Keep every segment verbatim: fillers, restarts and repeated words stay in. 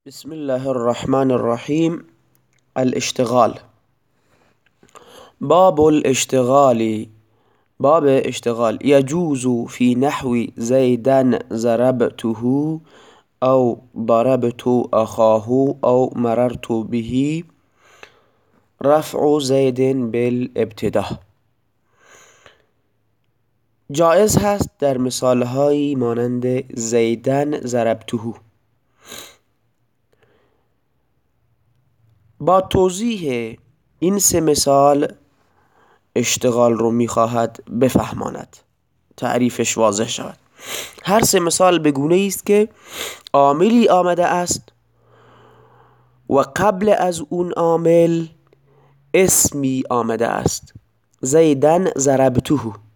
بسم الله الرحمن الرحيم. الاشتغال. باب الاشتغال. باب اشتغال يجوز في نحو زيدا ضربته أو ضربت أخاه أو مررت به رفع زيد بالابتداء. جائز هست در مثالهایی مانند زیدن ضربته با توضیح این سه مثال اشتغال رو میخواهد بفهماند، تعریفش واضح شود. هر سه مثال به گونه است که عاملی آمده است و قبل از اون عامل اسمی آمده است. زیدن ضربته،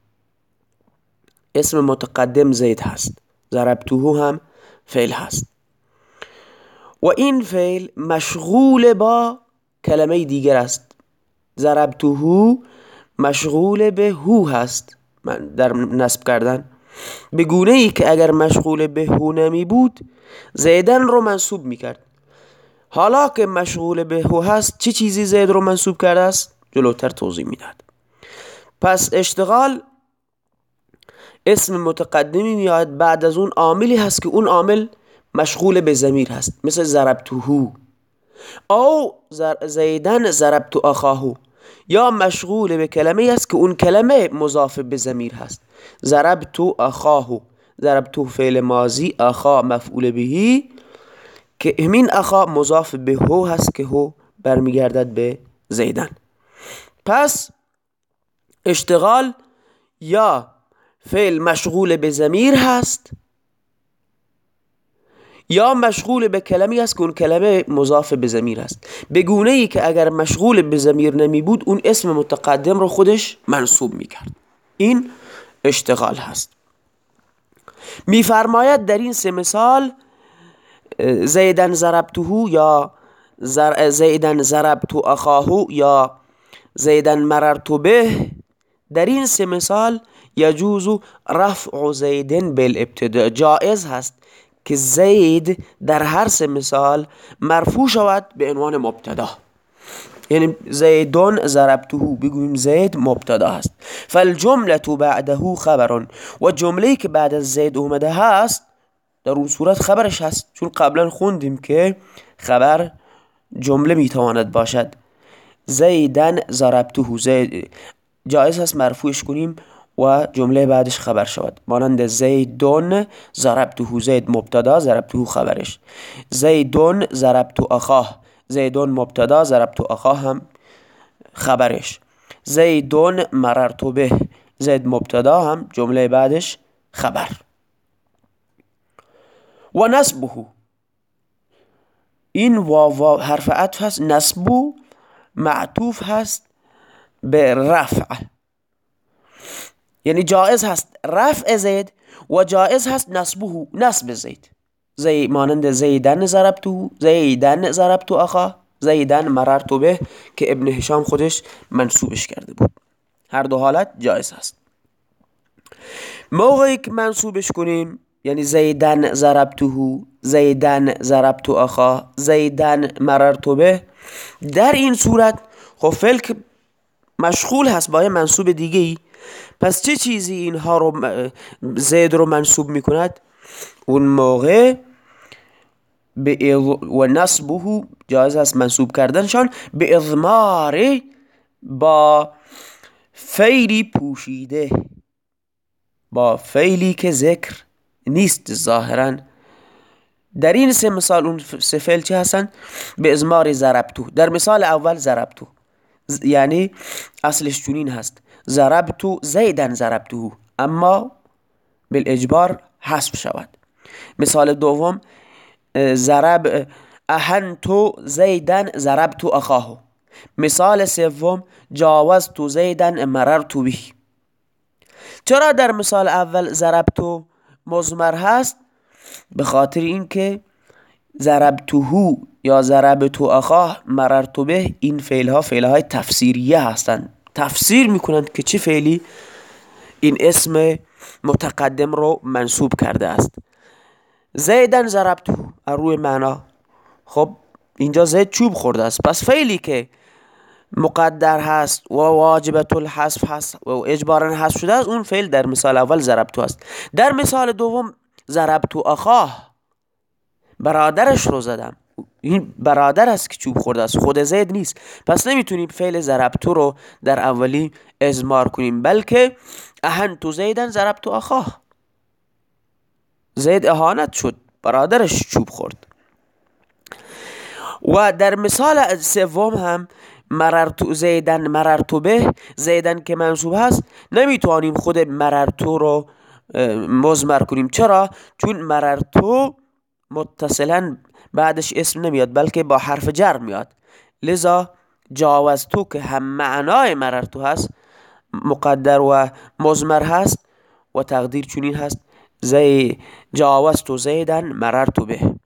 اسم متقدم زید هست، ضربته هم فعل هست و این فعل مشغول با کلمه دیگر است. ضربته مشغول به هو هست در نصب کردن، به گونه ای که اگر مشغول به هو نمی بود زیدن رو منصوب می کرد. حالا که مشغول به هو هست چه چیزی زید رو منصوب کرده است؟ جلوتر توضیح می داد. پس اشتغال اسم متقدمی میاد بعد از اون عاملی هست که اون عامل مشغول به ضمیر هست، مثل ضربته او زیدن ضربت اخاه، یا مشغول به کلمه است که اون کلمه مضاف به ضمیر هست. ضربت اخاه، ضربت فعل ماضی، اخا مفعول بهی که همین اخا مضاف به هو هست که هو برمیگردد به زیدن. پس اشتغال یا فعل مشغول به ضمیر هست یا مشغول به کلمه است که اون کلمه مضاف به ضمیر است، به گونه ای که اگر مشغول به ضمیر نمی بود اون اسم متقدم رو خودش منصوب می کرد. این اشتغال هست. می فرماید در این سه مثال زیدن ضربته یا زیدن ضربت اخاه یا زیدن مررت به، در این سه مثال یجوز رفع زیدن بالابتداء، جائز هست که زید در هر سه مثال مرفوع شود به عنوان مبتدا. یعنی زیدون ضربته بگوییم زید مبتدا هست، فالجمله بعده خبر، و جمله‌ای که بعد از زید اومده هست در اون صورت خبرش هست، چون قبلا خوندیم که خبر جمله میتواند باشد. زیدن ضربته، زید جایز هست مرفوعش کنیم و جمله بعدش خبر شود، مانند زیدون ضربته، زید مبتدا ضربته خبرش. زیدون ضربت اخاه، زیدون مبتدا ضربت اخاه هم خبرش. زیدون مررت به، زید مبتدا هم جمله بعدش خبر. و نصبه، این واو حرف عطف هست، نصبو معطوف هست به رفع، یعنی جائز هست رفع زید و جائز هست نصبه، نصب زید. زی مانند زیدن ضربته، زیدن ضربت اخا، زیدن مررت به که ابن هشام خودش منصوبش کرده بود. هر دو حالت جائز هست. موقعی که منصوبش کنیم یعنی زیدن ضربته، زیدن ضربت اخا، زیدن مررت به، در این صورت خب فعل که مشغول هست با یه منصوب دیگه ای، پس چه چیزی اینها رو زید رو منصوب میکند؟ اون موقع و نصبه جایز است منصوب کردنشان به اضمار با فعلی پوشیده، با فعلی که ذکر نیست ظاهرا. در این سه مثال اون سه فعل چه هستن؟ به اضمار ضربتو. در مثال اول ضربتو یعنی اصلش چنین هست ضربتو زیدن ضربته، اما بالاجبار حذف شود. مثال دوم ضرب اهنتو زیدن ضربت اخاه. مثال سوم جاوزت زیدن مررت به. چرا در مثال اول ضربتو مضمر هست؟ به خاطر اینکه ضربته یا ضربت اخاه مررت به این فعل ها فعل های تفسیریه هستند، تفسیر میکنند که چه فعلی این اسم متقدم رو منصوب کرده است. زیدن ضربته روی معنا خب اینجا زید چوب خورده است، پس فعلی که مقدر هست و واجبت الحذف هست و اجبارا حذف شده است، اون فعل در مثال اول ضربتو است. در مثال دوم ضربتو اخاه، برادرش رو زدم. این برادر است که چوب خورده است، خود زید نیست. پس نمیتونیم فعل ضربتو رو در اولی اضمار کنیم، بلکه اهنتو زیدن ضربتو اخاه، زید اهانت شد، برادرش چوب خورد. و در مثال سوم هم مررتو زیدن مررتو به، زیدن که منصوب هست نمیتوانیم خود مررتو رو مضمر کنیم. چرا؟ چون مررتو متصلا بعدش اسم نمیاد بلکه با حرف جر میاد، لذا جاوزتو که هم معنای مررتو هست مقدر و مضمر هست و تقدیر چنین هست زی جاوزتو زیدن مررتو به.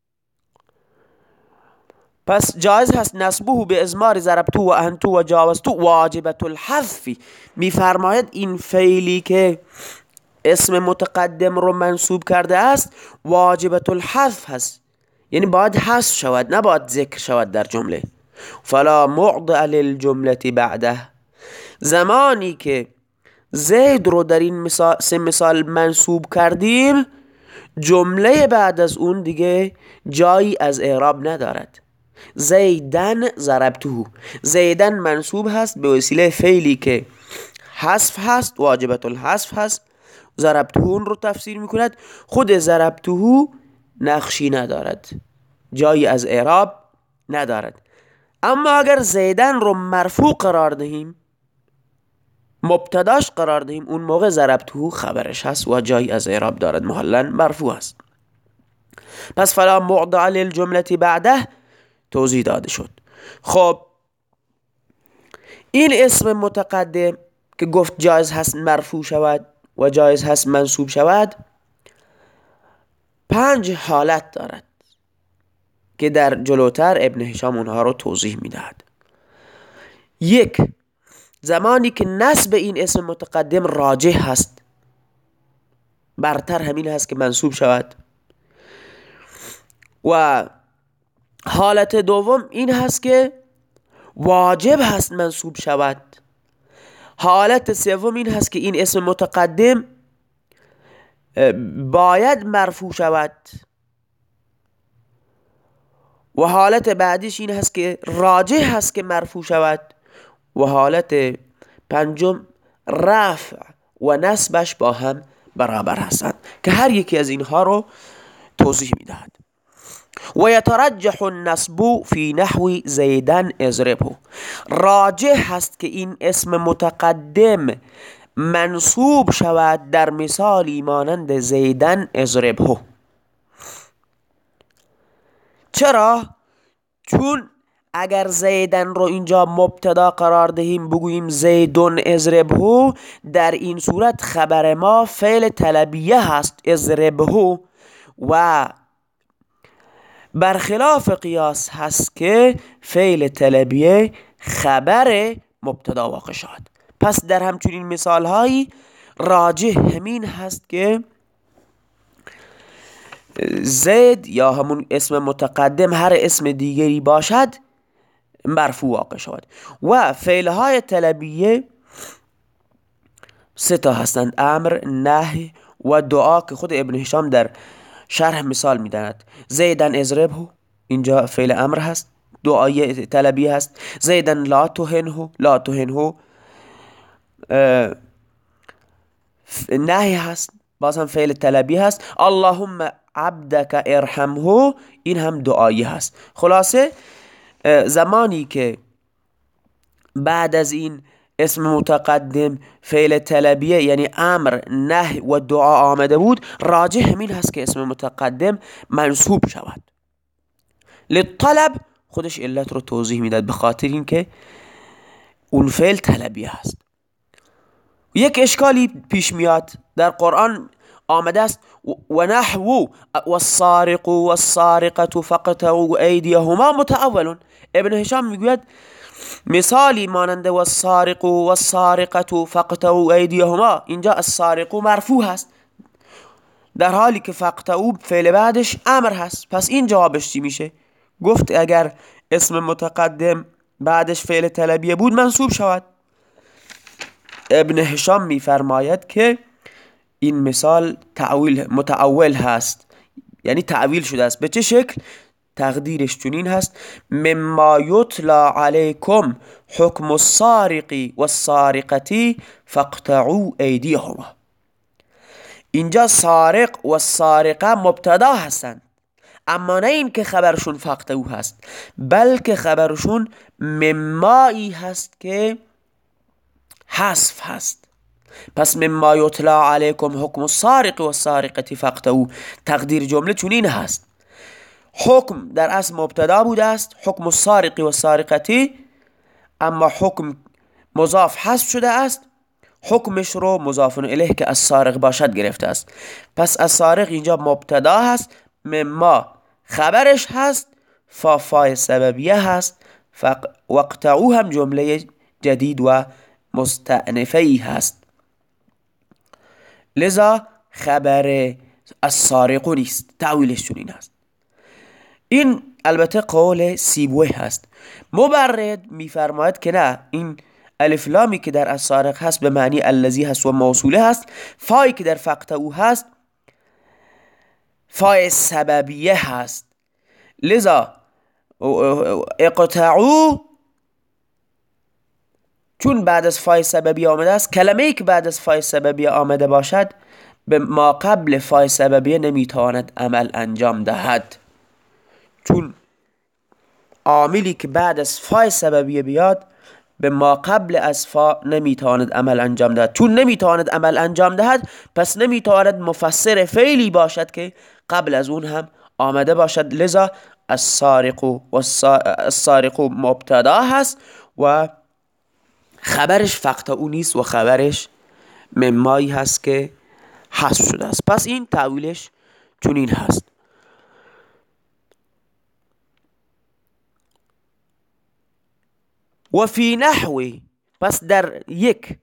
پس جایز هست نسبه به ازمار ضربتو و اهنتو و جاوزتو واجبت الحذف. میفرماید این فعلی که اسم متقدم رو منصوب کرده است واجبت الحذف هست، یعنی باید حذف شود، نباید ذکر شود در جمله. فلا معضل للجمله بعده، زمانی که زید رو در این مثال سه مثال منصوب کردیم، جمله بعد از اون دیگه جایی از اعراب ندارد. زیدن ضربته، زیدن منصوب هست به وسیله فعلی که حذف هست، واجبت الحذف هست. ضربته اون رو تفسیر میکند. خود ضربته نقشی ندارد، جایی از اعراب ندارد. اما اگر زیدن رو مرفوع قرار دهیم، مبتداش قرار دهیم، اون موقع ضربته خبرش هست و جایی از اعراب دارد، محلا مرفوع هست. پس فلا معضل للجمله بعده توضیح داده شد. خب این اسم متقدم که گفت جایز هست مرفوع شود و جایز هست منصوب شود، پنج حالت دارد که در جلوتر ابن هشام اونها رو توضیح میدهد. یک، زمانی که نسب این اسم متقدم راجح هست، برتر همین هست که منصوب شود. و حالت دوم این هست که واجب هست منصوب شود. حالت سوم این هست که این اسم متقدم باید مرفوع شود. و حالت بعدیش این هست که راجح هست که مرفوع شود. و حالت پنجم رفع و نسبش با هم برابر هستند که هر یکی از اینها رو توضیح میدهد. و یترجح النصب فی نحو زیدن اضربه، راجح هست که این اسم متقدم منصوب شود در مثالی مانند زیدن اضربه. چرا؟ چون اگر زیدن رو اینجا مبتدا قرار دهیم بگوییم زیدون اضربه، در این صورت خبر ما فعل طلبیه هست اضربه، و برخلاف قیاس هست که فعل طلبیه خبر مبتدا واقع شد. پس در همچنین مثال هایی راجح همین هست که زید یا همون اسم متقدم هر اسم دیگری باشد مرفوع واقع شود. و فعل های طلبیه سه تا هستند: امر، نهی و دعا که خود ابن هشام در شرح مثال میداند. زیدن اضربه اینجا فعل امر هست، دعای طلبی هست. زیدن لا تهنه، لا تهنه نهی هست، باز هم فعل طلبی هست. اللهم عبدك ارحمه این هم دعایی هست. خلاصه زمانی که بعد از این اسم متقدم فعل طلبیه یعنی امر، نهی و دعا آمده بود، راجح همین هست که اسم متقدم منصوب شود. للطلب خودش علت رو توضیح میداد، به خاطر این که اون فعل طلبیه هست. یک اشکالی پیش میاد، در قرآن آمده است و نحو والسارق والسارقة فاقطعوا ایدیهما متأول. ابن هشام میگوید مثالی مانند والسارق والسارقة فاقطعوا ایدیهما، اینجا السارق مرفوع هست در حالی که فاقطعوا فعل بعدش امر هست. پس این جوابش چی میشه؟ گفت اگر اسم متقدم بعدش فعل طلبیه بود منصوب شود. ابن هشام میفرماید که این مثال تعویل متعول هست، یعنی تعویل شده است. به چه شکل؟ تقدیرش چنین هست: مما یتلا علیکم حکم السارق والسارقة فاقطعوا ایدیهما. اینجا سارق و سارقه مبتدا هستند، اما نه این که خبرشون فاقطعوا هست، بلکه خبرشون ممایی هست که حذف هست. پس مما یتلا علیکم حکم السارق و السارقة فاقطعوا، تقدیر جمله چنین هست: حکم در اصل مبتدا بوده است، حکم السارق و السارقة، اما حکم مضاف حذف شده است، حکمش رو مضاف الیه که السارق باشد گرفته است. پس السارق اینجا مبتدا هست، مما خبرش هست، فا فای سببیه هست، واقطعوا هم جمله جدید و مستأنفه‌ای هست، لذا خبر السارق نیست، تعویلش چنین هست. این البته قول سیبویه هست. مبرد میفرماید که نه، این الف لامی که در السارق هست به معنی الذی هست و موصوله هست، فایی که در فاقطعوا هست فای سببیه هست، لذا اقطعوا چون بعد از فای سببیه آمده است، کلمه ای که بعد از فای سببیه آمده باشد به ما قبل فای سببیه نمیتواند عمل انجام دهد، چون عاملی که بعد از فای سببیه بیاد به ما قبل از فا نمیتواند عمل انجام دهد. چون نمیتواند عمل انجام دهد، پس نمیتواند مفسر فعلی باشد که قبل از اون هم آمده باشد، لذا السارق و السارق مبتدا هست و خبرش فاقطعوا نیست و خبرش ممایی هست که حذف شده است. پس این تعویلش چنین هست. و فی نحوی، پس در یک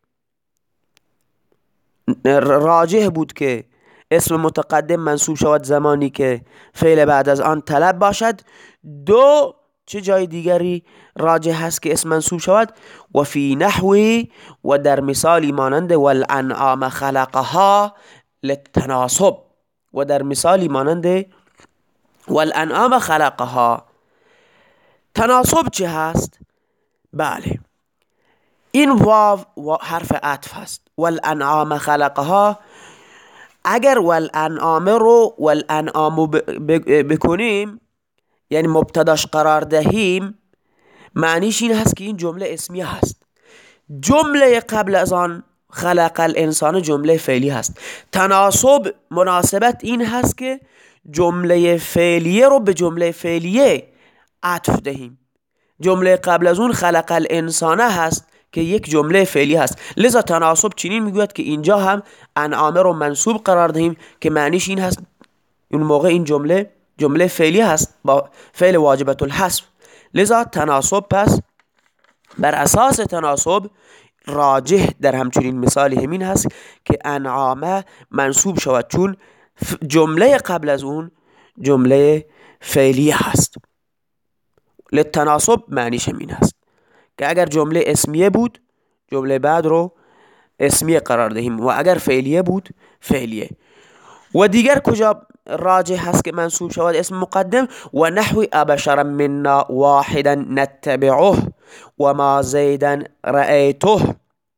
راجح بود که اسم متقدم منصوب شود زمانی که فعل بعد از آن طلب باشد. دو، چه جای دیگری راجح هست که اسم منصوب شود؟ و فی نحوی، و در مثالی مانند والانعام خلقها للتناسب، و در مثالی مانند والانعام خلقها. تناسب چه هست؟ بله، این واو و حرف عطف هست. والانعام خلقها، اگر والانعام رو والانعام بکنیم یعنی مبتداش قرار دهیم، معنیش این هست که این جمله اسمیه هست. جمله قبل از آن خلق الانسان جمله فعلی هست. تناسب مناسبت این هست که جمله فعلیه رو به جمله فعلیه عطف دهیم. جمله قبل از اون خلق الانسانه هست که یک جمله فعلی هست، لذا تناسب چنین میگوید که اینجا هم انعامه رو منصوب قرار دهیم که معنیش این هست اون موقع این جمله جمله فعلی هست با فعل واجبت الحذف، لذا تناسب پس بر اساس تناسب راجح در همچنین مثال همین هست که انعامه منصوب شود، چون جمله قبل از اون جمله فعلی هست. للتناسب معنیش همین هست که اگر جمله اسمیه بود جمله بعد رو اسمیه قرار دهیم و اگر فعلیه بود فعلیه. و دیگر کجا راجح هست که منصوب شود اسم مقدم؟ و نحو ابشر منا واحدا نتبعه و ما زیدا رأیته.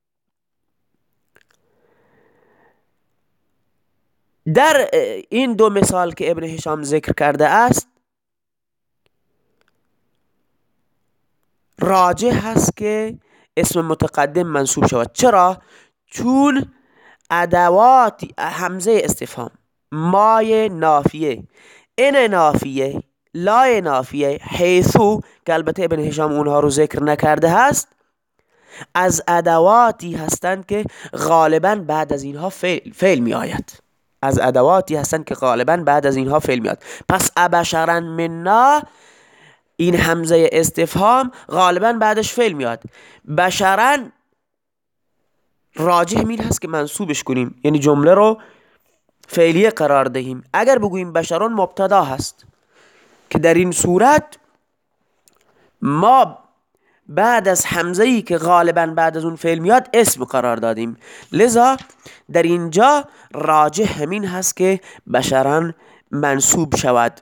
در این دو مثال که ابن هشام ذکر کرده است راجح هست که اسم متقدم منصوب شود. چرا؟ چون ادوات همزه استفهام، مای نافیه، ان نافیه، لای نافیه، حیثو که البته ابن هشام اونها رو ذکر نکرده هست، از ادواتی هستند که غالبا بعد از اینها فعل, فعل می آید. از ادواتی هستند که غالبا بعد از اینها فعل می آید. پس ابشرا منا، این همزه استفهام غالبا بعدش فعل میاد. بشرا راجح این هست که منصوبش کنیم، یعنی جمله رو فعلیه قرار دهیم. اگر بگوییم بشران مبتدا هست که در این صورت ما بعد از همزه‌ای که غالبا بعد از اون فعل میاد اسم قرار دادیم، لذا در اینجا راجح همین هست که بشراً منصوب شود.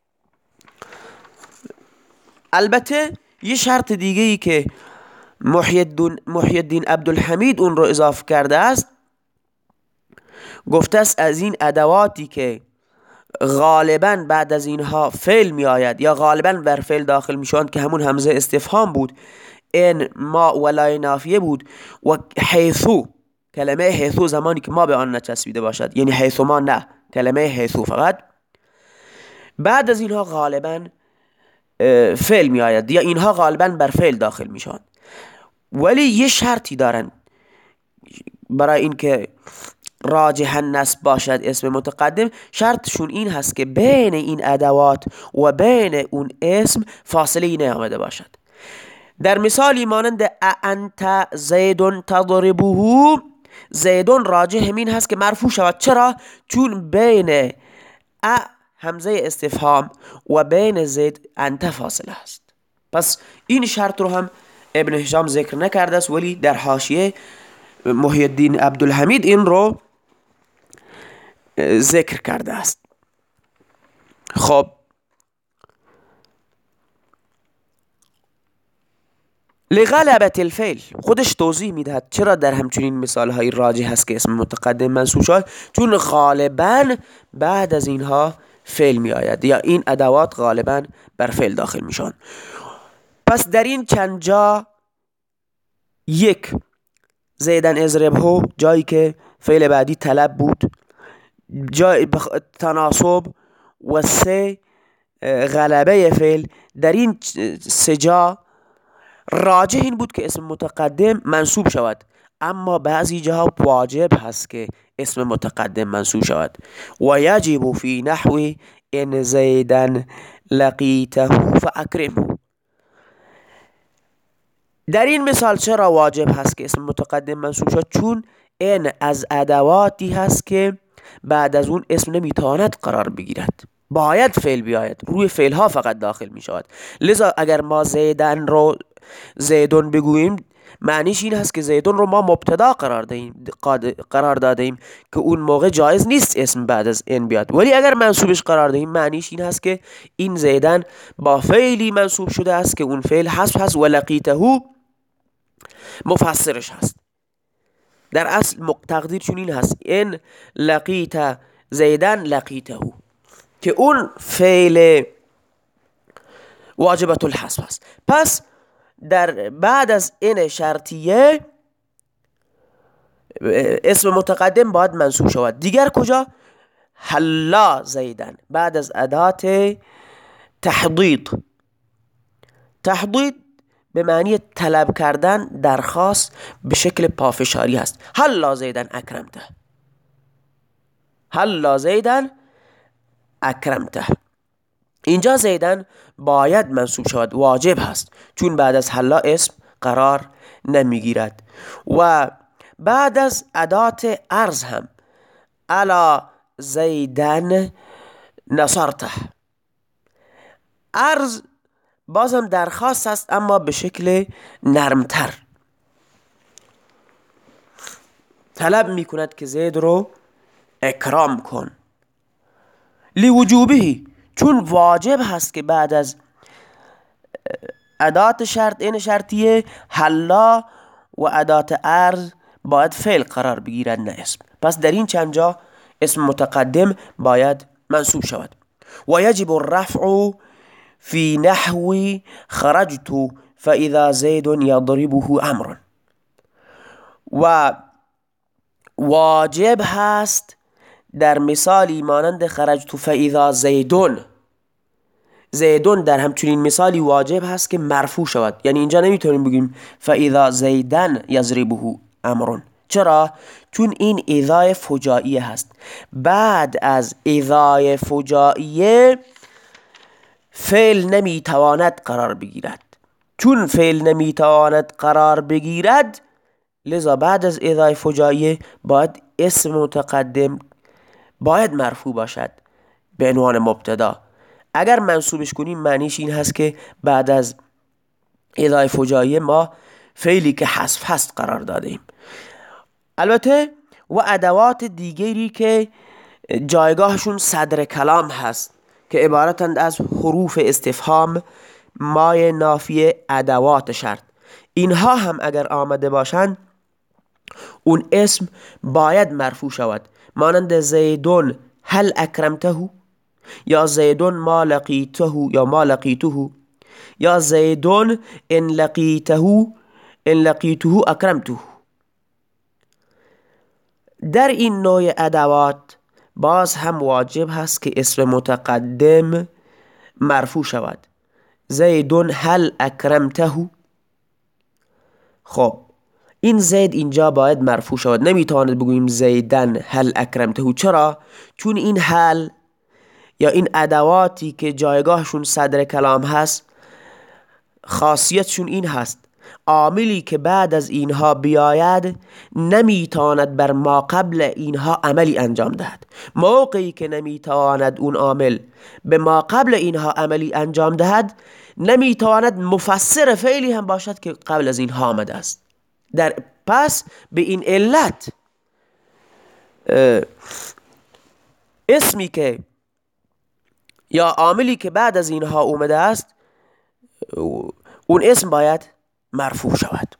البته یه شرط دیگه ای که محی الدین عبدالحمید اون رو اضافه کرده است، گفته است از این ادواتی که غالبا بعد از اینها فعل می آید یا غالبا بر فعل داخل می شوند که همون همزه استفهام بود، این ما ولای نافیه بود، و حیثو، کلمه حیثو زمانی که ما به آن نچسبیده باشد، یعنی حیثو ما نه، کلمه حیثو فقط بعد از اینها غالبا فعل می آید یا اینها غالبا بر فعل داخل می شوند. ولی یه شرطی دارن برای اینکه راجح النصب باشد اسم متقدم، شرطشون این هست که بین این ادوات و بین اون اسم فاصله نیامده باشد. در مثالی مانند انت زیدون تضربه، زیدون راجح همین هست که مرفوع شود. چرا؟ چون بین ا همزه استفهام و بین زید انت فاصله هست. پس این شرط رو هم ابن هشام ذکر نکرده است، ولی در حاشیه محی الدین عبدالحمید این رو ذکر کرده است. خب لغلبت الفعل خودش توضیح میدهد چرا در همچنین مثال های راجح هست که اسم متقدم منصوب شد، چون غالبا بعد از اینها فعل می آید یا این ادوات غالبا بر فعل داخل میشن. پس در این چند جا، یک زیدن اضربه جایی که فعل بعدی طلب بود، جای تناسب، و سه غلبه فعل، در این سه جا راجح این بود که اسم متقدم منصوب شود، اما بعضی جاها واجب هست که اسم متقدم منصوب شود. و یجب فی نحو ان زیدن لقیته فاکرمه. در این مثال چرا واجب هست که اسم متقدم منصوب شد؟ چون این از ادواتی هست که بعد از اون اسم نمیتواند قرار بگیرد، باید فعل بیاید، روی فعل ها فقط داخل می شود. لذا اگر ما زیدن رو زیدون بگوییم، معنیش این هست که زیدون رو ما مبتدا قرار دادیم قرار دادیم که اون موقع جایز نیست اسم بعد از این بیاد. ولی اگر منصوبش قرار دهیم، معنیش این هست که این زیدن با فعلی منصوب شده است که اون فعل حذف هست و لقیته مفسرش هست. در اصل تقدیر چون این هست، این لقیت زیدن لقیته، که اون فعل واجبت الحذف هست. پس در بعد از این شرطیه اسم متقدم باید منصوب شود. دیگر کجا؟ حلا زیدن، بعد از ادات تحضید. تحضید به معنی طلب کردن، درخواست به شکل پافشاری هست. حلا زیدن اکرمته، حلا زیدن اکرمته. اینجا زیدن باید منصوب شود، واجب هست، چون بعد از حلا اسم قرار نمیگیرد. و بعد از ادات عرض هم، الا زیدن نصرته، عرض بازم درخواست است اما به شکل نرمتر، طلب میکند که زید رو اکرام کن. لوجوبه، چون واجب هست که بعد از ادات شرط این شرطیه حلا و ادات عرض باید فعل قرار بگیرد نه اسم. پس در این چند جا اسم متقدم باید منصوب شود. و یجب الرفع فی نحو خرجت فاذا زید یضربه امر، و واجب هست در مثالی مانند خرجت فاذا زیدون، زیدون در همچنین مثالی واجب هست که مرفوع شود. یعنی اینجا نمیتونیم بگیم فاذا زیدن یضربه امر. چرا؟ چون این اذای فجائیه هست. بعد از اذای فجائیه فعل نمیتواند قرار بگیرد. چون فعل نمیتواند قرار بگیرد، لذا بعد از اذای فجائیه باید اسم متقدم باید مرفوع باشد به عنوان مبتدا. اگر منصوبش کنیم معنیش این هست که بعد از اذا فجاییه ما فعلی که حذف هست قرار دادیم. البته و ادوات دیگری که جایگاهشون صدر کلام هست که عبارتند از حروف استفهام، مای نافیه، ادوات شرط. اینها هم اگر آمده باشند اون اسم باید مرفوع شود، مانند زیدون هل اکرمته، یا زیدون ما لقیته یا ما لقیته، یا زیدون ان لقیته ان لقیته اکرمته. در این نوع ادوات باز هم واجب هست که اسم متقدم مرفوع شود. زیدون هل اکرمته، خب این زید اینجا باید مرفوع شود، نمیتواند بگوییم زیدن هل اکرمته. چرا؟ چون این هل یا این ادواتی که جایگاهشون صدر کلام هست خاصیتشون این هست عاملی که بعد از اینها بیاید نمیتواند بر ما قبل اینها عملی انجام دهد. موقعی که نمیتواند اون عامل به ما قبل اینها عملی انجام دهد، نمیتواند مفسر فعلی هم باشد که قبل از اینها آمده است. در پس به این علت اسمی که یا عاملی که بعد از اینها اومده است اون اسم باید مرفوع شود.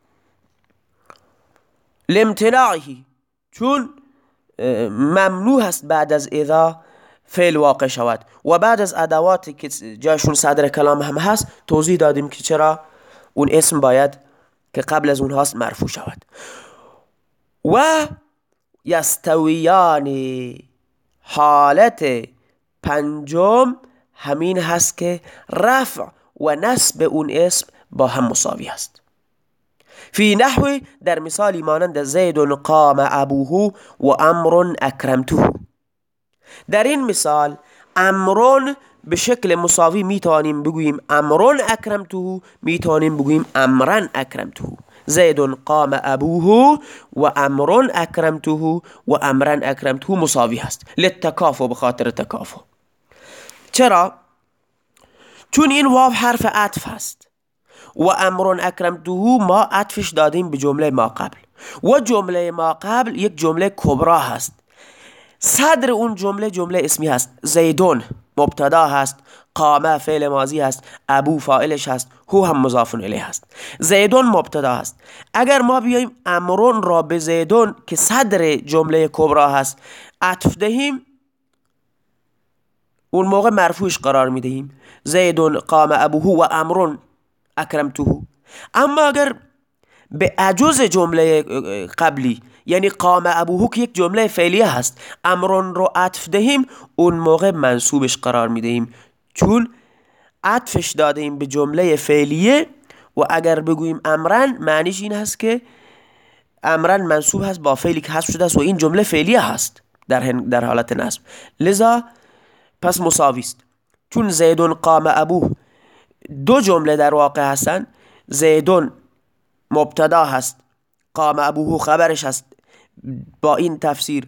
لامتناعی، چون ممنوع است بعد از اذا فعل واقع شود و بعد از ادواتی که جایشون صدر کلام هم هست توضیح دادیم که چرا اون اسم باید که قبل از اونهاست مرفوع شود. و یستویانی، حالت پنجم همین هست که رفع و نصب اون اسم با هم مساوی است. فی نحو، در مثالی مانند زید قام ابوه و امر اکرمته. در این مثال امرون به شکل مساوی میتوانیم بگوییم امرون اکرمته، میتوانیم بگوییم امرن اکرمته. زید قام ابوه و امرون اکرمته و امرن اکرمته مساوی هست، للتکافؤ، به خاطر تکافؤ. چرا؟ چون این واو حرف عطف هست و امرون اکرمته ما عطفش دادیم به جمله ما قبل و جمله ما قبل یک جمله کبرا هست. صدر اون جمله جمله اسمی هست، زیدون مبتدا هست، قام فعل ماضی هست، ابو فاعلش هست، هو هم مضاف الیه هست. زیدون مبتدا هست. اگر ما بیایم امرون را به زیدون که صدر جمله کبرا هست عطف دهیم، اون موقع مرفوعش قرار میدهیم، زیدون قام ابوه و امرون اکرمته. اما اگر به عجز جمله قبلی یعنی قام ابوه که یک جمله فعلیه هست امرون رو عطف دهیم، اون موقع منصوبش قرار میدهیم، چون عطفش دادیم به جمله فعلیه و اگر بگوییم امرن معنیش این هست که امرن منصوب هست با فعلی که حذف شده است و این جمله فعلیه هست در در حالت نصب، لذا پس مساوی است. چون زیدون قام ابوه دو جمله در واقع هستن، زیدون مبتدا هست، قام ابوه خبرش هست، با این تفسیر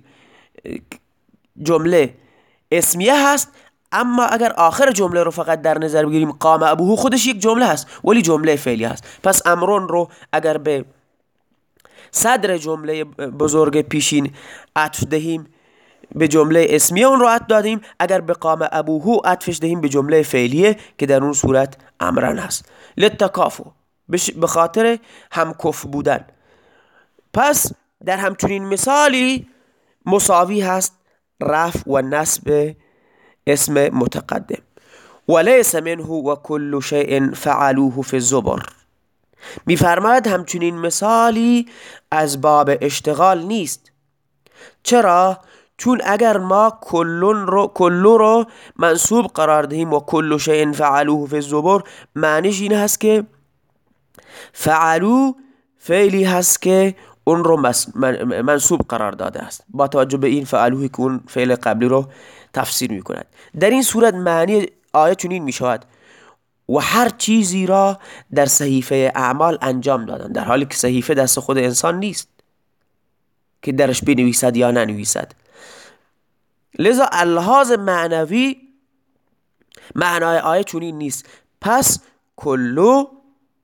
جمله اسمیه هست. اما اگر آخر جمله رو فقط در نظر بگیریم قام ابوه خودش یک جمله هست ولی جمله فعلی هست، پس امرون رو اگر به صدر جمله بزرگ پیشین عطف دهیم به جمله اسمیه اون رو عطف دادیم، اگر به قام ابوه عطفش دهیم به جمله فعلیه که در اون صورت امرن هست، للتکافؤ، به خاطر همکف بودن. پس در همچنین مثالی مساوی هست رفع و نصب اسم متقدم. ولیس منه و کل شیء فعلوه فی الزبر. میفرماید همچنین مثالی از باب اشتغال نیست. چرا؟ چون اگر ما کلون رو کلو رو منصوب قرار دهیم و کل شیء فعلوه فی الزبر، معنیش این هست که فعلو فعلی هست که اون رو منصوب قرار داده است، با توجه به این فعلوهی که اون فعل قبلی رو تفسیر می کند. در این صورت معنی آیه چنین می شود و هر چیزی را در صحیفه اعمال انجام دادن، در حالی که صحیفه دست خود انسان نیست که درش بنویسد یا ننویسد. لذا اللحاظ معنوی معنای آیه چنین نیست. پس کلو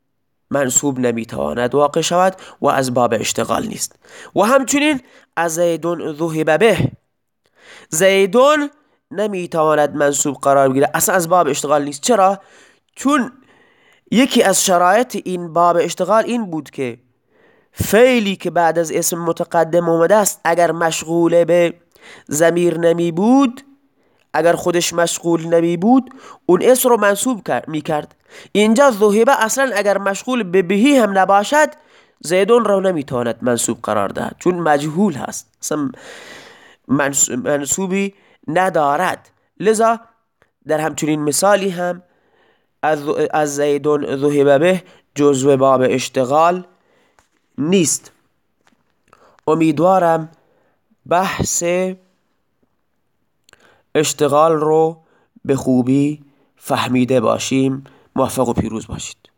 منصوب نمیتواند واقع شود و از باب اشتغال نیست. و همچنین از زیدون ذهب به، زیدون نمیتواند منصوب قرار بگیره، اصلا از باب اشتغال نیست. چرا؟ چون یکی از شرایط این باب اشتغال این بود که فعلی که بعد از اسم متقدم اومده است اگر مشغول به ضمیر نمی بود، اگر خودش مشغول نمی بود، اون اسم رو منصوب می کرد. اینجا ذهبه اصلا اگر مشغول به بهی هم نباشد، زیدون رو نمیتواند منصوب قرار دهد، چون مجهول هست، اصلا منصوبی ندارد. لذا در همچنین مثالی هم از زیدون ذهب به جزو باب اشتغال نیست. امیدوارم بحث اشتغال رو به خوبی فهمیده باشیم. موفق و پیروز باشید.